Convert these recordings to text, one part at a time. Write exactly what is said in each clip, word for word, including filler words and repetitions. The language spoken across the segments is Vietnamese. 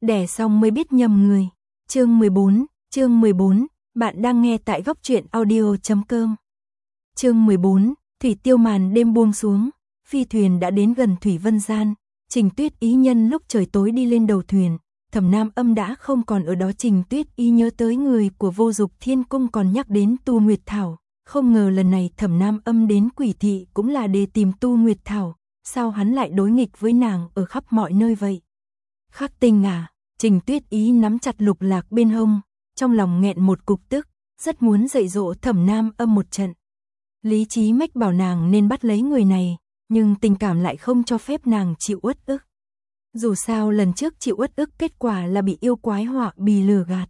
đẻ xong mới biết nhầm người. Chương mười bốn, chương mười bốn, bạn đang nghe tại góc truyện audio chấm com. Chương mười bốn, thủy tiêu màn đêm buông xuống, phi thuyền đã đến gần Thủy Vân Gian, Trình Tuyết Ý nhân lúc trời tối đi lên đầu thuyền, Thẩm Nam Âm đã không còn ở đó. Trình Tuyết Ý nhớ tới người của Vô Dục Thiên Cung còn nhắc đến Tu Nguyệt Thảo, không ngờ lần này Thẩm Nam Âm đến Quỷ Thị cũng là để tìm Tu Nguyệt Thảo, sao hắn lại đối nghịch với nàng ở khắp mọi nơi vậy? Khắc Tinh à, Trình Tuyết Ý nắm chặt lục lạc bên hông, trong lòng nghẹn một cục tức, rất muốn dạy dỗ Thẩm Nam Âm một trận. Lý trí mách bảo nàng nên bắt lấy người này, nhưng tình cảm lại không cho phép nàng chịu uất ức. Dù sao lần trước chịu uất ức kết quả là bị yêu quái họa bì lừa gạt.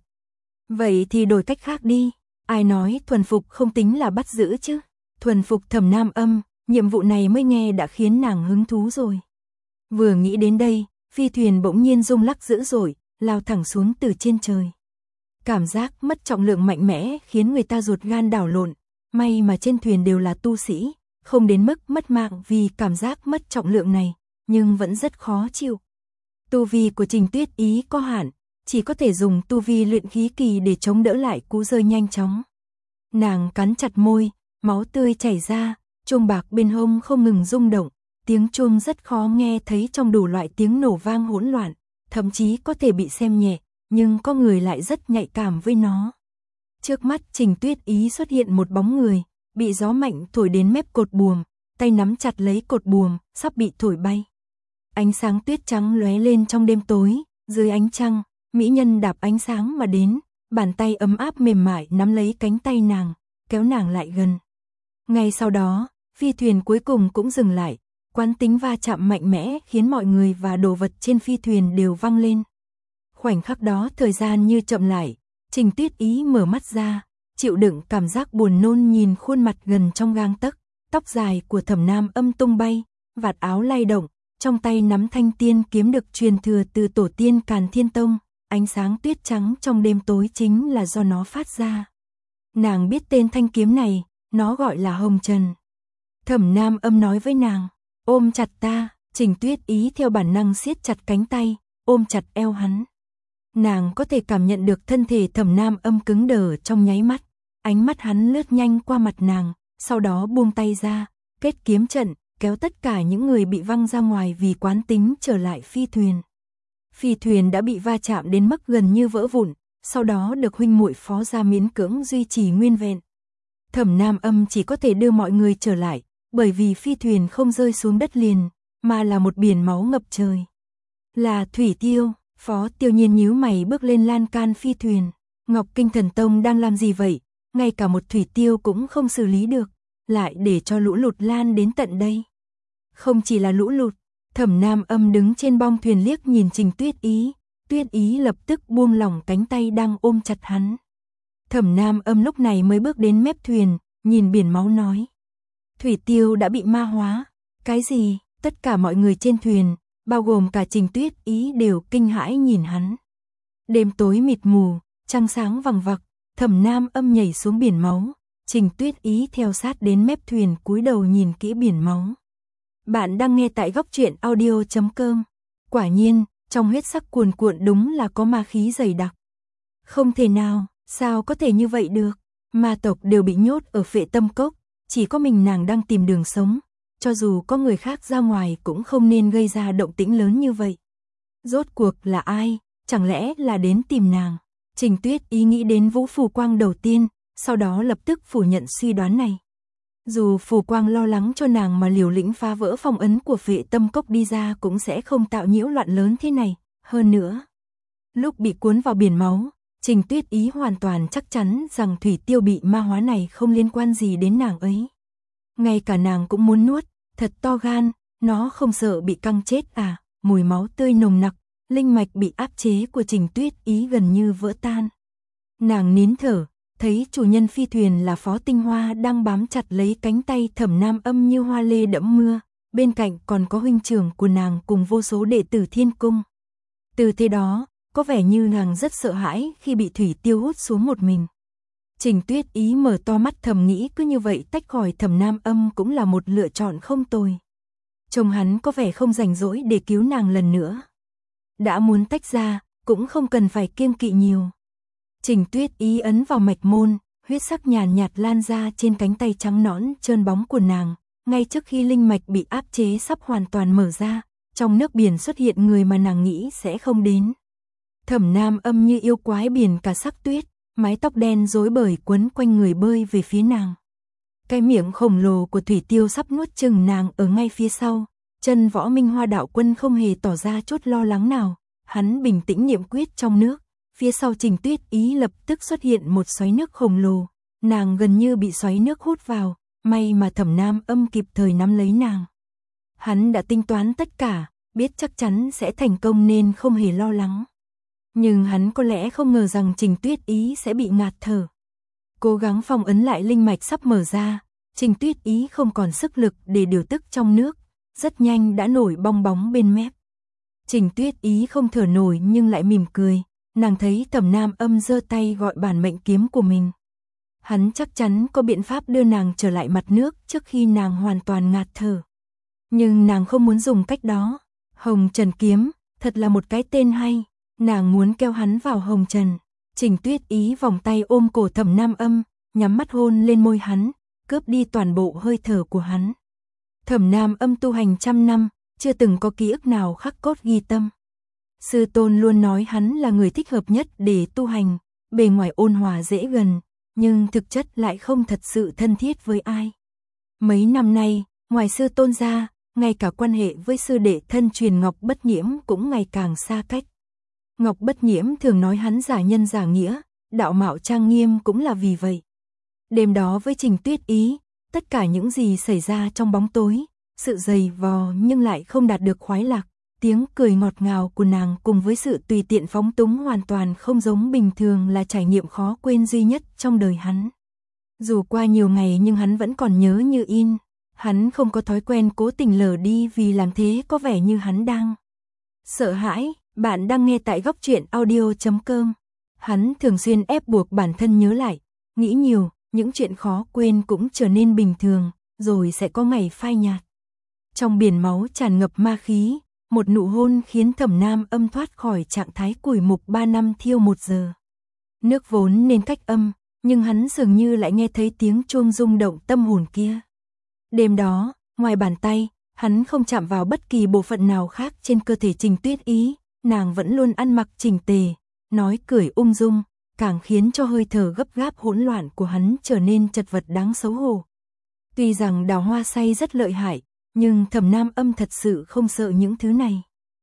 Vậy thì đổi cách khác đi, ai nói thuần phục không tính là bắt giữ chứ? Thuần phục Thẩm Nam Âm, nhiệm vụ này mới nghe đã khiến nàng hứng thú rồi. Vừa nghĩ đến đây, phi thuyền bỗng nhiên rung lắc dữ dội, lao thẳng xuống từ trên trời. Cảm giác mất trọng lượng mạnh mẽ khiến người ta ruột gan đảo lộn, may mà trên thuyền đều là tu sĩ, không đến mức mất mạng vì cảm giác mất trọng lượng này, nhưng vẫn rất khó chịu. Tu vi của Trình Tuyết Ý có hạn, chỉ có thể dùng tu vi luyện khí kỳ để chống đỡ lại cú rơi nhanh chóng. Nàng cắn chặt môi, máu tươi chảy ra, chuông bạc bên hông không ngừng rung động, tiếng chuông rất khó nghe thấy trong đủ loại tiếng nổ vang hỗn loạn, thậm chí có thể bị xem nhẹ, nhưng có người lại rất nhạy cảm với nó. Trước mắt Trình Tuyết Ý xuất hiện một bóng người, bị gió mạnh thổi đến mép cột buồm, tay nắm chặt lấy cột buồm, sắp bị thổi bay. Ánh sáng tuyết trắng lóe lên trong đêm tối, dưới ánh trăng, mỹ nhân đạp ánh sáng mà đến, bàn tay ấm áp mềm mại nắm lấy cánh tay nàng, kéo nàng lại gần. Ngay sau đó, phi thuyền cuối cùng cũng dừng lại, quán tính va chạm mạnh mẽ khiến mọi người và đồ vật trên phi thuyền đều văng lên. Khoảnh khắc đó thời gian như chậm lại, Trình Tuyết Ý mở mắt ra, chịu đựng cảm giác buồn nôn nhìn khuôn mặt gần trong gang tấc, tóc dài của Thẩm Nam Âm tung bay, vạt áo lay động, trong tay nắm thanh tiên kiếm được truyền thừa từ tổ tiên Càn Thiên Tông, ánh sáng tuyết trắng trong đêm tối chính là do nó phát ra. Nàng biết tên thanh kiếm này, nó gọi là Hồng Trần. Thẩm Nam Âm nói với nàng, ôm chặt ta. Trình Tuyết Ý theo bản năng siết chặt cánh tay, ôm chặt eo hắn. Nàng có thể cảm nhận được thân thể Thẩm Nam Âm cứng đờ trong nháy mắt, ánh mắt hắn lướt nhanh qua mặt nàng, sau đó buông tay ra, kết kiếm trận, kéo tất cả những người bị văng ra ngoài vì quán tính trở lại phi thuyền. Phi thuyền đã bị va chạm đến mức gần như vỡ vụn, sau đó được huynh muội Phó gia miễn cưỡng duy trì nguyên vẹn. Thẩm Nam Âm chỉ có thể đưa mọi người trở lại, bởi vì phi thuyền không rơi xuống đất liền, mà là một biển máu ngập trời. Là Thủy Tiêu. Phó Tiêu Nhiên nhíu mày bước lên lan can phi thuyền. Ngọc Kinh Thần Tông đang làm gì vậy? Ngay cả một thủy tiêu cũng không xử lý được, lại để cho lũ lụt lan đến tận đây. Không chỉ là lũ lụt, Thẩm Nam Âm đứng trên bong thuyền liếc nhìn Trình Tuyết Ý, Tuyết Ý lập tức buông lỏng cánh tay đang ôm chặt hắn. Thẩm Nam Âm lúc này mới bước đến mép thuyền, nhìn biển máu nói. Thủy tiêu đã bị ma hóa. Cái gì? Tất cả mọi người trên thuyền, bao gồm cả Trình Tuyết Ý đều kinh hãi nhìn hắn. Đêm tối mịt mù, trăng sáng vằng vặc, Thẩm Nam Âm nhảy xuống biển máu, Trình Tuyết Ý theo sát đến mép thuyền cúi đầu nhìn kỹ biển máu. Bạn đang nghe tại góc truyện audio chấm com. Quả nhiên, trong huyết sắc cuồn cuộn đúng là có ma khí dày đặc. Không thể nào, sao có thể như vậy được? Ma tộc đều bị nhốt ở Phệ Tâm Cốc, chỉ có mình nàng đang tìm đường sống. Cho dù có người khác ra ngoài cũng không nên gây ra động tĩnh lớn như vậy. Rốt cuộc là ai? Chẳng lẽ là đến tìm nàng? Trình Tuyết Ý nghĩ đến Vũ Phù Quang đầu tiên, sau đó lập tức phủ nhận suy đoán này. Dù Phù Quang lo lắng cho nàng mà liều lĩnh phá vỡ phong ấn của Phệ Tâm Cốc đi ra cũng sẽ không tạo nhiễu loạn lớn thế này. Hơn nữa, lúc bị cuốn vào biển máu, Trình Tuyết Ý hoàn toàn chắc chắn rằng thủy tiêu bị ma hóa này không liên quan gì đến nàng ấy. Ngay cả nàng cũng muốn nuốt. Thật to gan, nó không sợ bị căng chết à? Mùi máu tươi nồng nặc, linh mạch bị áp chế của Trình Tuyết Ý gần như vỡ tan. Nàng nín thở, thấy chủ nhân phi thuyền là Phó Tinh Hoa đang bám chặt lấy cánh tay Thẩm Nam Âm như hoa lê đẫm mưa, bên cạnh còn có huynh trưởng của nàng cùng vô số đệ tử Thiên Cung. Từ thế đó, có vẻ như nàng rất sợ hãi khi bị thủy tiêu hút xuống một mình. Trình Tuyết Ý mở to mắt thầm nghĩ cứ như vậy tách khỏi Thẩm Nam Âm cũng là một lựa chọn không tồi. Chồng hắn có vẻ không rảnh rỗi để cứu nàng lần nữa. Đã muốn tách ra, cũng không cần phải kiêng kỵ nhiều. Trình Tuyết Ý ấn vào mạch môn, huyết sắc nhàn nhạt lan ra trên cánh tay trắng nõn trơn bóng của nàng, ngay trước khi linh mạch bị áp chế sắp hoàn toàn mở ra, trong nước biển xuất hiện người mà nàng nghĩ sẽ không đến. Thẩm Nam Âm như yêu quái biển cả sắc tuyết, mái tóc đen rối bời quấn quanh người bơi về phía nàng. Cái miệng khổng lồ của Thủy Tiêu sắp nuốt chửng nàng ở ngay phía sau, chân Võ Minh Hoa đạo quân không hề tỏ ra chút lo lắng nào, hắn bình tĩnh niệm quyết trong nước, phía sau Trình Tuyết Ý lập tức xuất hiện một xoáy nước khổng lồ, nàng gần như bị xoáy nước hút vào, may mà Thẩm Nam Âm kịp thời nắm lấy nàng. Hắn đã tính toán tất cả, biết chắc chắn sẽ thành công nên không hề lo lắng. Nhưng hắn có lẽ không ngờ rằng Trình Tuyết Ý sẽ bị ngạt thở. Cố gắng phong ấn lại linh mạch sắp mở ra, Trình Tuyết Ý không còn sức lực để điều tức trong nước, rất nhanh đã nổi bong bóng bên mép. Trình Tuyết Ý không thở nổi nhưng lại mỉm cười, nàng thấy Thẩm Nam Âm giơ tay gọi bản mệnh kiếm của mình. Hắn chắc chắn có biện pháp đưa nàng trở lại mặt nước trước khi nàng hoàn toàn ngạt thở. Nhưng nàng không muốn dùng cách đó. Hồng Trần Kiếm, thật là một cái tên hay, nàng muốn kéo hắn vào hồng trần. Trình Tuyết Ý vòng tay ôm cổ Thẩm Nam Âm, nhắm mắt hôn lên môi hắn, cướp đi toàn bộ hơi thở của hắn. Thẩm Nam Âm tu hành trăm năm, chưa từng có ký ức nào khắc cốt ghi tâm. Sư tôn luôn nói hắn là người thích hợp nhất để tu hành, bề ngoài ôn hòa dễ gần, nhưng thực chất lại không thật sự thân thiết với ai. Mấy năm nay, ngoài sư tôn ra, ngay cả quan hệ với sư đệ thân truyền Ngọc Bất Nhiễm cũng ngày càng xa cách. Ngọc Bất Nhiễm thường nói hắn giả nhân giả nghĩa, đạo mạo trang nghiêm cũng là vì vậy. Đêm đó với Trình Tuyết Ý, tất cả những gì xảy ra trong bóng tối, sự dày vò nhưng lại không đạt được khoái lạc, tiếng cười ngọt ngào của nàng cùng với sự tùy tiện phóng túng hoàn toàn không giống bình thường là trải nghiệm khó quên duy nhất trong đời hắn. Dù qua nhiều ngày nhưng hắn vẫn còn nhớ như in, hắn không có thói quen cố tình lờ đi vì làm thế có vẻ như hắn đang sợ hãi. Bạn đang nghe tại góc truyện audio chấm com. Hắn thường xuyên ép buộc bản thân nhớ lại, nghĩ nhiều, những chuyện khó quên cũng trở nên bình thường, rồi sẽ có ngày phai nhạt. Trong biển máu tràn ngập ma khí, một nụ hôn khiến Thẩm Nam Âm thoát khỏi trạng thái củi mục ba năm thiêu một giờ. Nước vốn nên cách âm, nhưng hắn dường như lại nghe thấy tiếng chuông rung động tâm hồn kia. Đêm đó, ngoài bàn tay, hắn không chạm vào bất kỳ bộ phận nào khác trên cơ thể Trình Tuyết Ý, nàng vẫn luôn ăn mặc chỉnh tề, nói cười ung dung, càng khiến cho hơi thở gấp gáp hỗn loạn của hắn trở nên chật vật đáng xấu hổ. Tuy rằng Đào Hoa Say rất lợi hại, nhưng Thẩm Nam Âm thật sự không sợ những thứ này.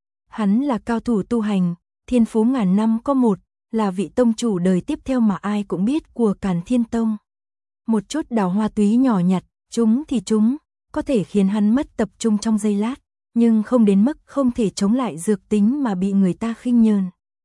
Hắn là cao thủ tu hành, thiên phú ngàn năm có một, là vị tông chủ đời tiếp theo mà ai cũng biết của Càn Thiên Tông. Một chút đào hoa túy nhỏ nhặt, chúng thì chúng, có thể khiến hắn mất tập trung trong giây lát, nhưng không đến mức không thể chống lại dược tính mà bị người ta khinh nhờn.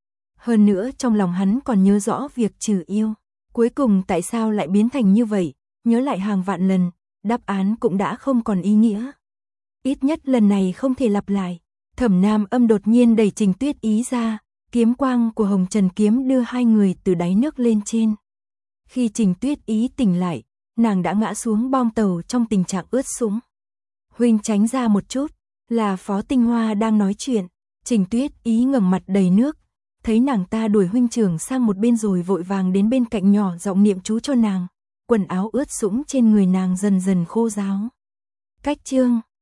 Hơn nữa trong lòng hắn còn nhớ rõ việc trừ yêu. Cuối cùng tại sao lại biến thành như vậy, nhớ lại hàng vạn lần, đáp án cũng đã không còn ý nghĩa. Ít nhất lần này không thể lặp lại. Thẩm Nam Âm đột nhiên đẩy Trình Tuyết Ý ra, kiếm quang của Hồng Trần Kiếm đưa hai người từ đáy nước lên trên. Khi Trình Tuyết Ý tỉnh lại, nàng đã ngã xuống bong tàu trong tình trạng ướt sũng. Huynh tránh ra một chút, là Phó Tinh Hoa đang nói chuyện. Trình Tuyết Ý ngẩng mặt đầy nước, thấy nàng ta đuổi huynh trưởng sang một bên rồi vội vàng đến bên cạnh nhỏ giọng niệm chú cho nàng. Quần áo ướt sũng trên người nàng dần dần khô ráo. Cách chương